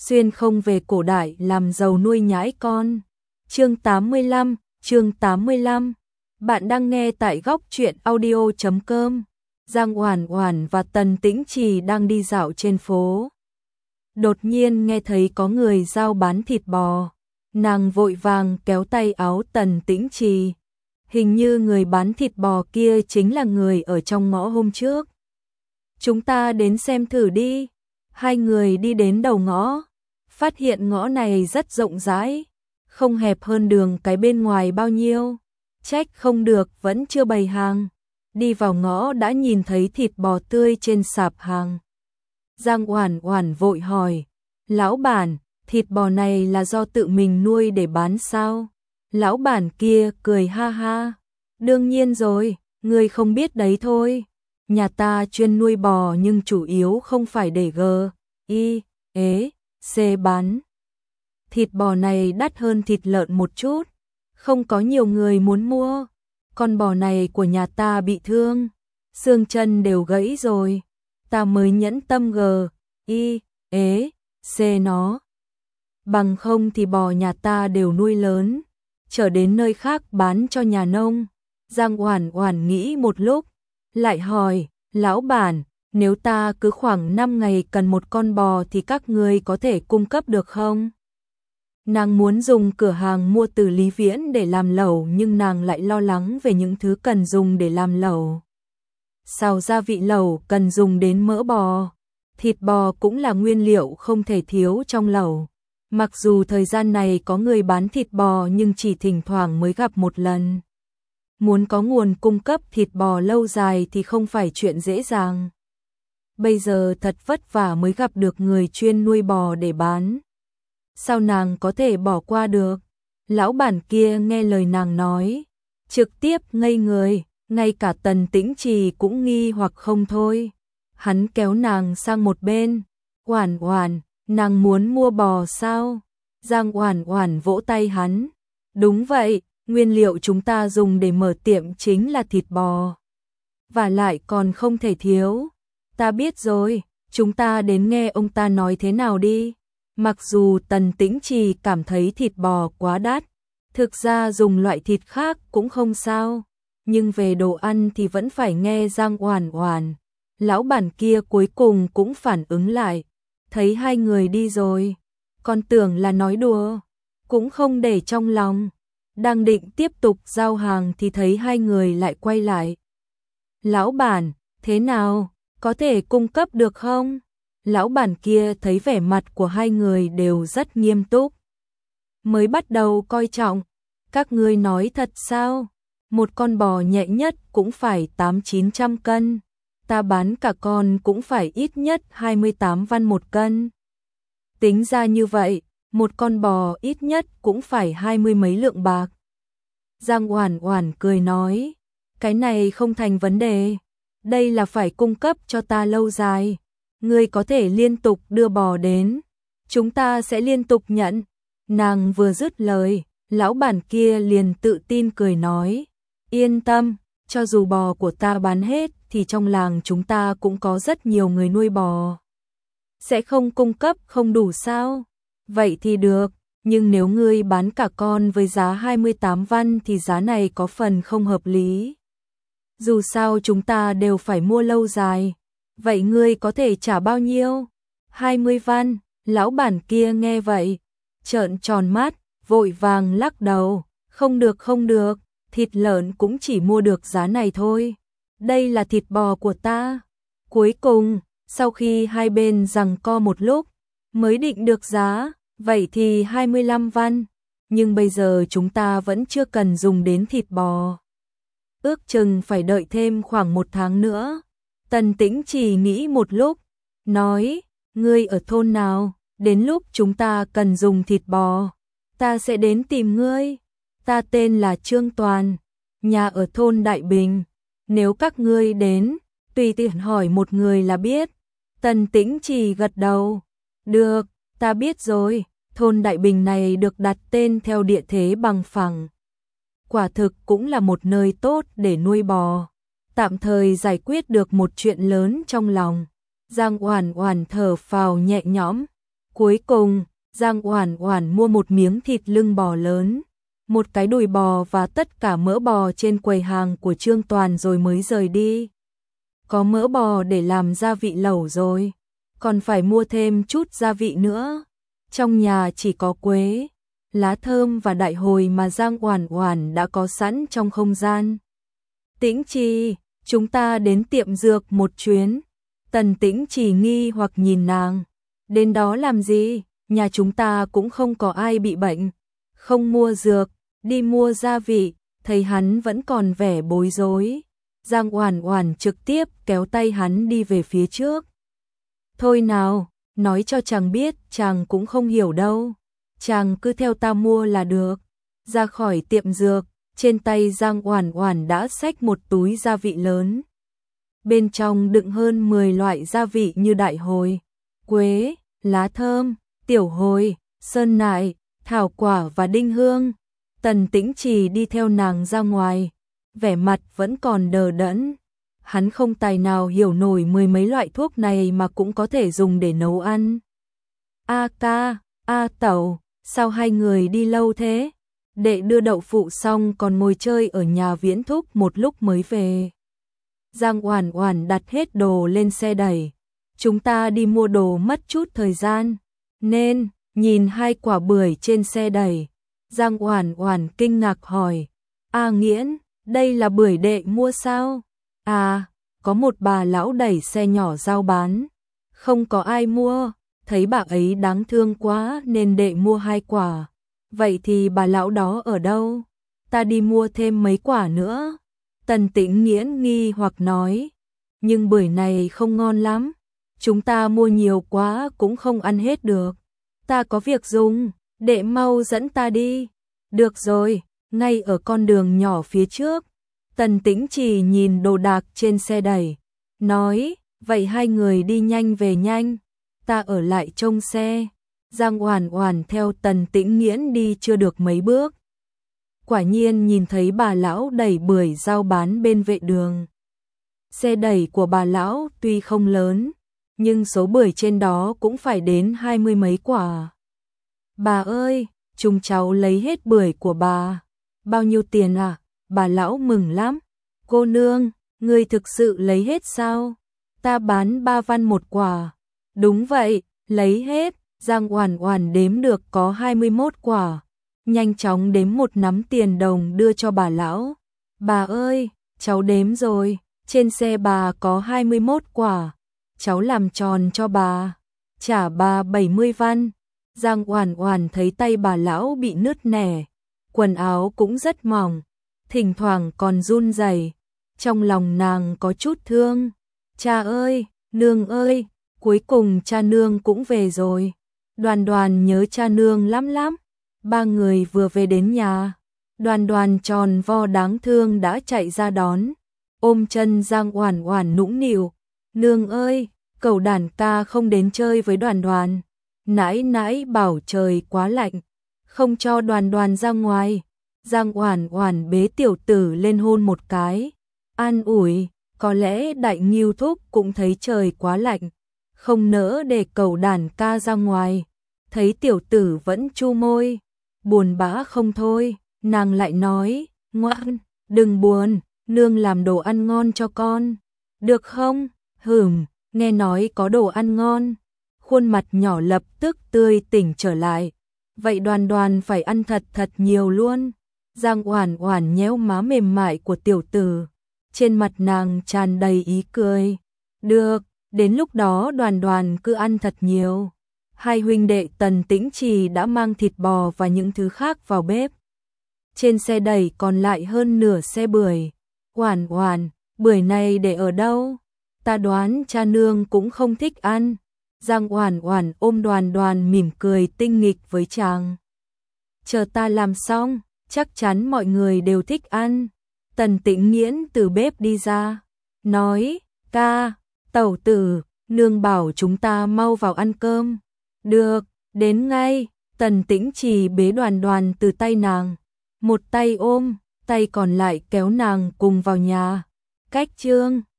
xuyên không về cổ đại làm giàu nuôi nhãi con. Chương 85. Bạn đang nghe tại góc truyện audio.com. Giang Oản Oản và Tần Tĩnh Trì đang đi dạo trên phố. Đột nhiên nghe thấy có người giao bán thịt bò. Nàng vội vàng kéo tay áo Tần Tĩnh Trì. Hình như người bán thịt bò kia chính là người ở trong ngõ hôm trước. Chúng ta đến xem thử đi. Hai người đi đến đầu ngõ, phát hiện ngõ này rất rộng rãi, không hẹp hơn đường cái bên ngoài bao nhiêu. Trách không được vẫn chưa bày hàng. Đi vào ngõ đã nhìn thấy thịt bò tươi trên sạp hàng. Giang Oản Oản vội hỏi, lão bản, thịt bò này là do tự mình nuôi để bán sao? Lão bản kia cười ha ha, đương nhiên rồi, ngươi không biết đấy thôi. Nhà ta chuyên nuôi bò nhưng chủ yếu không phải để C bán. Thịt bò này đắt hơn thịt lợn một chút, không có nhiều người muốn mua. Con bò này của nhà ta bị thương, xương chân đều gãy rồi, ta mới nhẫn tâm C nó. Bằng không thì bò nhà ta đều nuôi lớn, trở đến nơi khác bán cho nhà nông. Giang Oản Oản nghĩ một lúc, lại hỏi, lão bản, nếu ta cứ khoảng 5 ngày cần một con bò thì các ngươi có thể cung cấp được không? Nàng muốn dùng cửa hàng mua từ Lý Viễn để làm lẩu nhưng nàng lại lo lắng về những thứ cần dùng để làm lẩu. Xào gia vị lẩu cần dùng đến mỡ bò, thịt bò cũng là nguyên liệu không thể thiếu trong lẩu. Mặc dù thời gian này có người bán thịt bò nhưng chỉ thỉnh thoảng mới gặp một lần. Muốn có nguồn cung cấp thịt bò lâu dài thì không phải chuyện dễ dàng. Bây giờ thật vất vả mới gặp được người chuyên nuôi bò để bán. Sao nàng có thể bỏ qua được? Lão bản kia nghe lời nàng nói, trực tiếp ngây người, ngay cả Tần Tĩnh Trì cũng nghi hoặc không thôi. Hắn kéo nàng sang một bên, Oản Oản, nàng muốn mua bò sao? Giang Oản Oản vỗ tay hắn, đúng vậy, nguyên liệu chúng ta dùng để mở tiệm chính là thịt bò. Và lại còn không thể thiếu. Ta biết rồi, chúng ta đến nghe ông ta nói thế nào đi. Mặc dù Tần Tĩnh Trì cảm thấy thịt bò quá đắt, thực ra dùng loại thịt khác cũng không sao, nhưng về đồ ăn thì vẫn phải nghe Giang Oản Oản. Lão bản kia cuối cùng cũng phản ứng lại, thấy hai người đi rồi, còn tưởng là nói đùa, cũng không để trong lòng. Đang định tiếp tục giao hàng thì thấy hai người lại quay lại. Lão bản, thế nào, có thể cung cấp được không? Lão bản kia thấy vẻ mặt của hai người đều rất nghiêm túc. Mới bắt đầu coi trọng, các ngươi nói thật sao? Một con bò nhẹ nhất cũng phải 800-900 cân. Ta bán cả con cũng phải ít nhất 28 văn một cân. Tính ra như vậy, một con bò ít nhất cũng phải 20 mấy lượng bạc. Giang Oản Oản cười nói, cái này không thành vấn đề. Đây là phải cung cấp cho ta lâu dài. Ngươi có thể liên tục đưa bò đến, chúng ta sẽ liên tục nhận. Nàng vừa dứt lời, lão bản kia liền tự tin cười nói, yên tâm, cho dù bò của ta bán hết thì trong làng chúng ta cũng có rất nhiều người nuôi bò. Sẽ không cung cấp không đủ sao? Vậy thì được, nhưng nếu ngươi bán cả con với giá 28 văn thì giá này có phần không hợp lý. Dù sao chúng ta đều phải mua lâu dài. Vậy ngươi có thể trả bao nhiêu? 20 văn. Lão bản kia nghe vậy, trợn tròn mắt, vội vàng lắc đầu. Không được không được, thịt lợn cũng chỉ mua được giá này thôi. Đây là thịt bò của ta. Cuối cùng, sau khi hai bên giằng co một lúc, mới định được giá, vậy thì 25 văn. Nhưng bây giờ chúng ta vẫn chưa cần dùng đến thịt bò. Ước chừng phải đợi thêm khoảng 1 tháng nữa. Tần Tĩnh Trì nghĩ một lúc, nói, ngươi ở thôn nào, đến lúc chúng ta cần dùng thịt bò, ta sẽ đến tìm ngươi. Ta tên là Trương Toàn, nhà ở thôn Đại Bình. Nếu các ngươi đến, tùy tiện hỏi một người là biết. Tần Tĩnh Trì gật đầu, được, ta biết rồi, thôn Đại Bình này được đặt tên theo địa thế bằng phẳng. Quả thực cũng là một nơi tốt để nuôi bò. Tạm thời giải quyết được một chuyện lớn trong lòng. Giang Oản Oản thở phào nhẹ nhõm. Cuối cùng, Giang Oản Oản mua một miếng thịt lưng bò lớn, một cái đùi bò và tất cả mỡ bò trên quầy hàng của Trương Toàn rồi mới rời đi. Có mỡ bò để làm gia vị lẩu rồi, còn phải mua thêm chút gia vị nữa. Trong nhà chỉ có quế, lá thơm và đại hồi mà Giang Oản Oản đã có sẵn trong không gian. Tĩnh Trì, chúng ta đến tiệm dược một chuyến. Tần Tĩnh Trì nghi hoặc nhìn nàng. Đến đó làm gì? Nhà chúng ta cũng không có ai bị bệnh. Không mua dược, đi mua gia vị. Thấy hắn vẫn còn vẻ bối rối, Giang Oản Oản trực tiếp kéo tay hắn đi về phía trước. Thôi nào, nói cho chàng biết, chàng cũng không hiểu đâu. Chàng cứ theo ta mua là được. Ra khỏi tiệm dược, trên tay Giang Oản Oản đã xách một túi gia vị lớn. Bên trong đựng hơn 10 loại gia vị như đại hồi, quế, lá thơm, tiểu hồi, sơn nại, thảo quả và đinh hương. Tần Tĩnh Trì đi theo nàng ra ngoài, vẻ mặt vẫn còn đờ đẫn. Hắn không tài nào hiểu nổi 10 mấy loại thuốc này mà cũng có thể dùng để nấu ăn. A ca, A tẩu, sao hai người đi lâu thế? Đệ đưa đậu phụ xong còn ngồi chơi ở nhà Viễn Thúc một lúc mới về. Giang Oản Oản đặt hết đồ lên xe đẩy. Chúng ta đi mua đồ mất chút thời gian, nên nhìn 2 quả bưởi trên xe đẩy. Giang Oản Oản kinh ngạc hỏi: "A Nghiễn, đây là bưởi đệ mua sao?" "À, có một bà lão đẩy xe nhỏ giao bán, không có ai mua, thấy bà ấy đáng thương quá nên đệ mua 2 quả." "Vậy thì bà lão đó ở đâu? Ta đi mua thêm mấy quả nữa." Tần Tĩnh Nghiễn nghi hoặc nói: "Nhưng bưởi này không ngon lắm, chúng ta mua nhiều quá cũng không ăn hết được. Ta có việc dùng, đệ mau dẫn ta đi." "Được rồi, ngay ở con đường nhỏ phía trước." Tần Tĩnh Trì nhìn đồ đạc trên xe đẩy, nói: "Vậy hai người đi nhanh về nhanh, ta ở lại trông xe." Giang Oản Oản theo Tần Tĩnh Nghiễn đi chưa được mấy bước, quả nhiên nhìn thấy bà lão đẩy bưởi giao bán bên vệ đường. Xe đẩy của bà lão tuy không lớn, nhưng số bưởi trên đó cũng phải đến 20 mấy quả. "Bà ơi, chúng cháu lấy hết bưởi của bà." "Bao nhiêu tiền à?" Bà lão mừng lắm. "Cô nương, ngươi thực sự lấy hết sao? Ta bán 3 văn một quả." "Đúng vậy, lấy hết." Giang Oản Oản đếm được có 21 quả, nhanh chóng đếm một nắm tiền đồng đưa cho bà lão. "Bà ơi, cháu đếm rồi, trên xe bà có 21 quả, cháu làm tròn cho bà, trả bà 70 văn." Giang Oản Oản thấy tay bà lão bị nứt nẻ, quần áo cũng rất mỏng, thỉnh thoảng còn run rẩy, trong lòng nàng có chút thương. "Cha ơi, nương ơi, cuối cùng cha nương cũng về rồi. Đoàn Đoàn nhớ cha nương lắm lắm." Ba người vừa về đến nhà, Đoàn Đoàn tròn vo đáng thương đã chạy ra đón, ôm chân Giang Oản Oản nũng nịu: "Nương ơi, cẩu đản ca không đến chơi với Đoàn Đoàn. Nãi nãi bảo trời quá lạnh, không cho Đoàn Đoàn ra ngoài." Giang Oản Oản bế tiểu tử lên hôn một cái, an ủi: "Có lẽ Đại Ngưu thúc cũng thấy trời quá lạnh, không nỡ để cẩu đản ca ra ngoài." Thấy tiểu tử vẫn chu môi, buồn bã không thôi, nàng lại nói: "Ngoan, đừng buồn, nương làm đồ ăn ngon cho con, được không?" Nghe nói có đồ ăn ngon, khuôn mặt nhỏ lập tức tươi tỉnh trở lại. "Vậy Đoàn Đoàn phải ăn thật thật nhiều luôn." Giang Oản Oản nhéo má mềm mại của tiểu tử, trên mặt nàng tràn đầy ý cười. "Được, đến lúc đó Đoàn Đoàn cứ ăn thật nhiều." Hai huynh đệ Tần Tĩnh Trì đã mang thịt bò và những thứ khác vào bếp. Trên xe đẩy còn lại hơn nửa xe bưởi. "Oản Oản, bưởi này để ở đâu? Ta đoán cha nương cũng không thích ăn." Giang Oản Oản ôm Đoàn Đoàn mỉm cười tinh nghịch với chàng. "Chờ ta làm xong, chắc chắn mọi người đều thích ăn." Tần Tĩnh Nghiễn từ bếp đi ra, nói: "Ca, tẩu tử, nương bảo chúng ta mau vào ăn cơm." "Được, đến ngay." Tần Tĩnh Trì bế Đoàn Đoàn từ tay nàng, một tay ôm, tay còn lại kéo nàng cùng vào nhà. Cách Trương